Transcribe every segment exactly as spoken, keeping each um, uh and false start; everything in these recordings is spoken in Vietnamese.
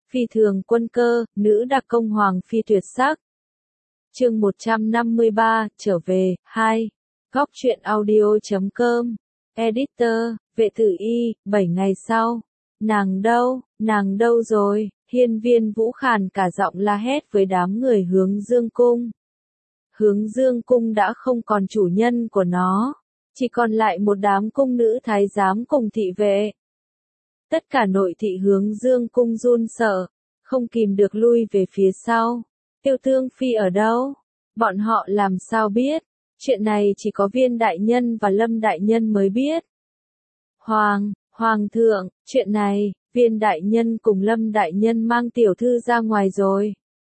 Phi thường quân cơ, nữ đặc công hoàng phi tuyệt sắc. Chương một trăm năm mươi ba, trở về, hai. Góc truyện audio chấm com. Editor, vệ tử y, bảy ngày sau. Nàng đâu, nàng đâu rồi? Hiên Viên Vũ khàn cả giọng la hét với đám người Hướng Dương cung. Hướng Dương cung đã không còn chủ nhân của nó, chỉ còn lại một đám cung nữ thái giám cùng thị vệ. Tất cả nội thị Hướng Dương cung run sợ, không kìm được lui về phía sau. Tiêu Tương Phi ở đâu? Bọn họ làm sao biết? Chuyện này chỉ có Viên đại nhân và Lâm đại nhân mới biết. Hoàng, Hoàng thượng, chuyện này, Viên đại nhân cùng Lâm đại nhân mang tiểu thư ra ngoài rồi.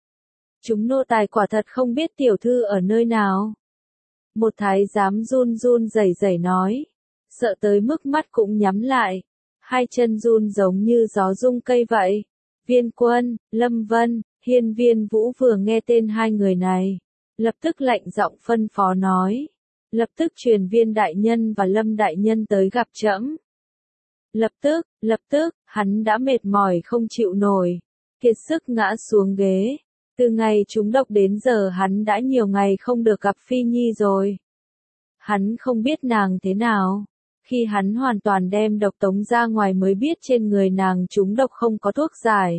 Chúng nô tài quả thật không biết tiểu thư ở nơi nào. Một thái giám run run rẩy rẩy nói, sợ tới mức mắt cũng nhắm lại, hai chân run giống như gió rung cây vậy. Viên Quân, Lâm Vân, Hiên Viên Vũ vừa nghe tên hai người này, lập tức lạnh giọng phân phó nói, lập tức truyền Viên đại nhân và Lâm đại nhân tới gặp trẫm. Lập tức, lập tức, hắn đã mệt mỏi không chịu nổi, kiệt sức ngã xuống ghế. Từ ngày trúng độc đến giờ hắn đã nhiều ngày không được gặp Phi Nhi rồi. Hắn không biết nàng thế nào. Khi hắn hoàn toàn đem độc tống ra ngoài mới biết trên người nàng trúng độc không có thuốc giải.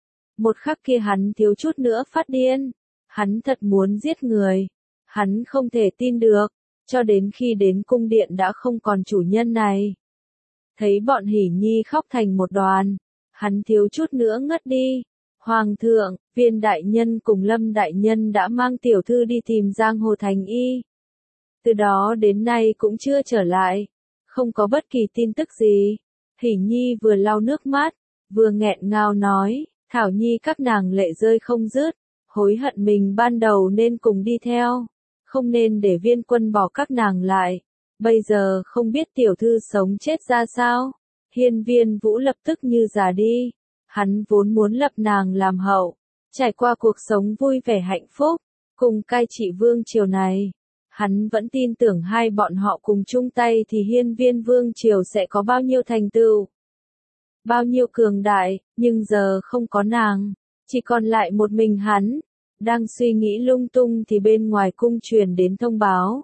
Một khắc kia hắn thiếu chút nữa phát điên. Hắn thật muốn giết người. Hắn không thể tin được. Cho đến khi đến cung điện đã không còn chủ nhân này. Thấy bọn Hỉ Nhi khóc thành một đoàn. Hắn thiếu chút nữa ngất đi. Hoàng thượng, Viên đại nhân cùng Lâm đại nhân đã mang tiểu thư đi tìm Giang Hồ Thành Y. Từ đó đến nay cũng chưa trở lại. Không có bất kỳ tin tức gì. Hỉ Nhi vừa lau nước mắt, vừa nghẹn ngào nói, Thảo Nhi các nàng lệ rơi không dứt, hối hận mình ban đầu nên cùng đi theo, không nên để Viên Quân bỏ các nàng lại, bây giờ không biết tiểu thư sống chết ra sao. Hiên Viên Vũ lập tức như già đi, hắn vốn muốn lập nàng làm hậu, trải qua cuộc sống vui vẻ hạnh phúc, cùng cai trị vương triều này. Hắn vẫn tin tưởng hai bọn họ cùng chung tay thì Hiên Viên Vương triều sẽ có bao nhiêu thành tựu, bao nhiêu cường đại, nhưng giờ không có nàng, chỉ còn lại một mình hắn. Đang suy nghĩ lung tung thì bên ngoài cung truyền đến thông báo.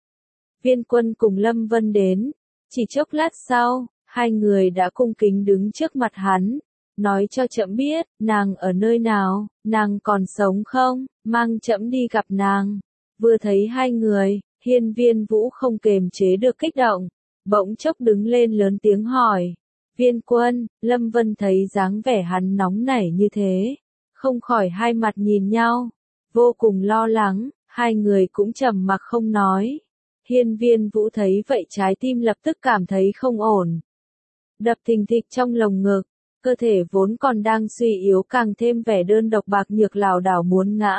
Viên Quân cùng Lâm Vân đến, chỉ chốc lát sau, hai người đã cung kính đứng trước mặt hắn, nói cho trẫm biết, nàng ở nơi nào, nàng còn sống không, mang trẫm đi gặp nàng. Vừa thấy hai người, Hiên Viên Vũ không kềm chế được kích động, bỗng chốc đứng lên lớn tiếng hỏi. Viên Quân, Lâm Vân thấy dáng vẻ hắn nóng nảy như thế, không khỏi hai mặt nhìn nhau, vô cùng lo lắng, hai người cũng trầm mặc không nói. Hiên Viên Vũ thấy vậy trái tim lập tức cảm thấy không ổn. Đập thình thịch trong lồng ngực, cơ thể vốn còn đang suy yếu càng thêm vẻ đơn độc bạc nhược lảo đảo muốn ngã.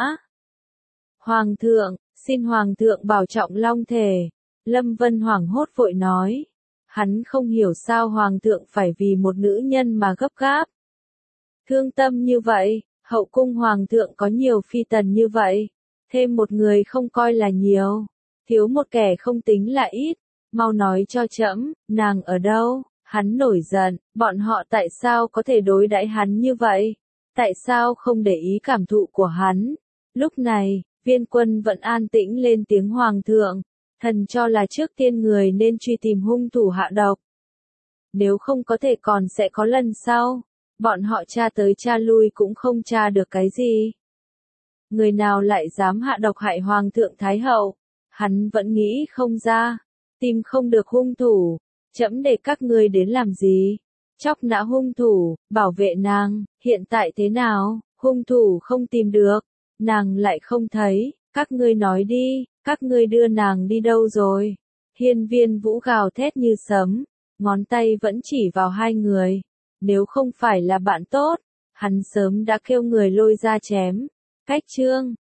Hoàng thượng, xin Hoàng thượng bảo trọng long thể. Lâm Vân hoảng hốt vội nói. Hắn không hiểu sao Hoàng thượng phải vì một nữ nhân mà gấp gáp. Thương tâm như vậy, hậu cung Hoàng thượng có nhiều phi tần như vậy. Thêm một người không coi là nhiều. Thiếu một kẻ không tính là ít. Mau nói cho trẫm, nàng ở đâu? Hắn nổi giận, bọn họ tại sao có thể đối đãi hắn như vậy? Tại sao không để ý cảm thụ của hắn? Lúc này, Viên Quân vẫn an tĩnh lên tiếng Hoàng thượng, thần cho là trước tiên người nên truy tìm hung thủ hạ độc. Nếu không có thể còn sẽ có lần sau, bọn họ tra tới tra lui cũng không tra được cái gì. Người nào lại dám hạ độc hại Hoàng thượng Thái hậu, hắn vẫn nghĩ không ra, tìm không được hung thủ, trẫm để các ngươi đến làm gì? Chóc nã hung thủ, bảo vệ nàng, hiện tại thế nào, hung thủ không tìm được. Nàng lại không thấy, các ngươi nói đi, các ngươi đưa nàng đi đâu rồi? Hiên Viên Vũ gào thét như sấm, ngón tay vẫn chỉ vào hai người. Nếu không phải là bạn tốt, hắn sớm đã kêu người lôi ra chém. Cách chương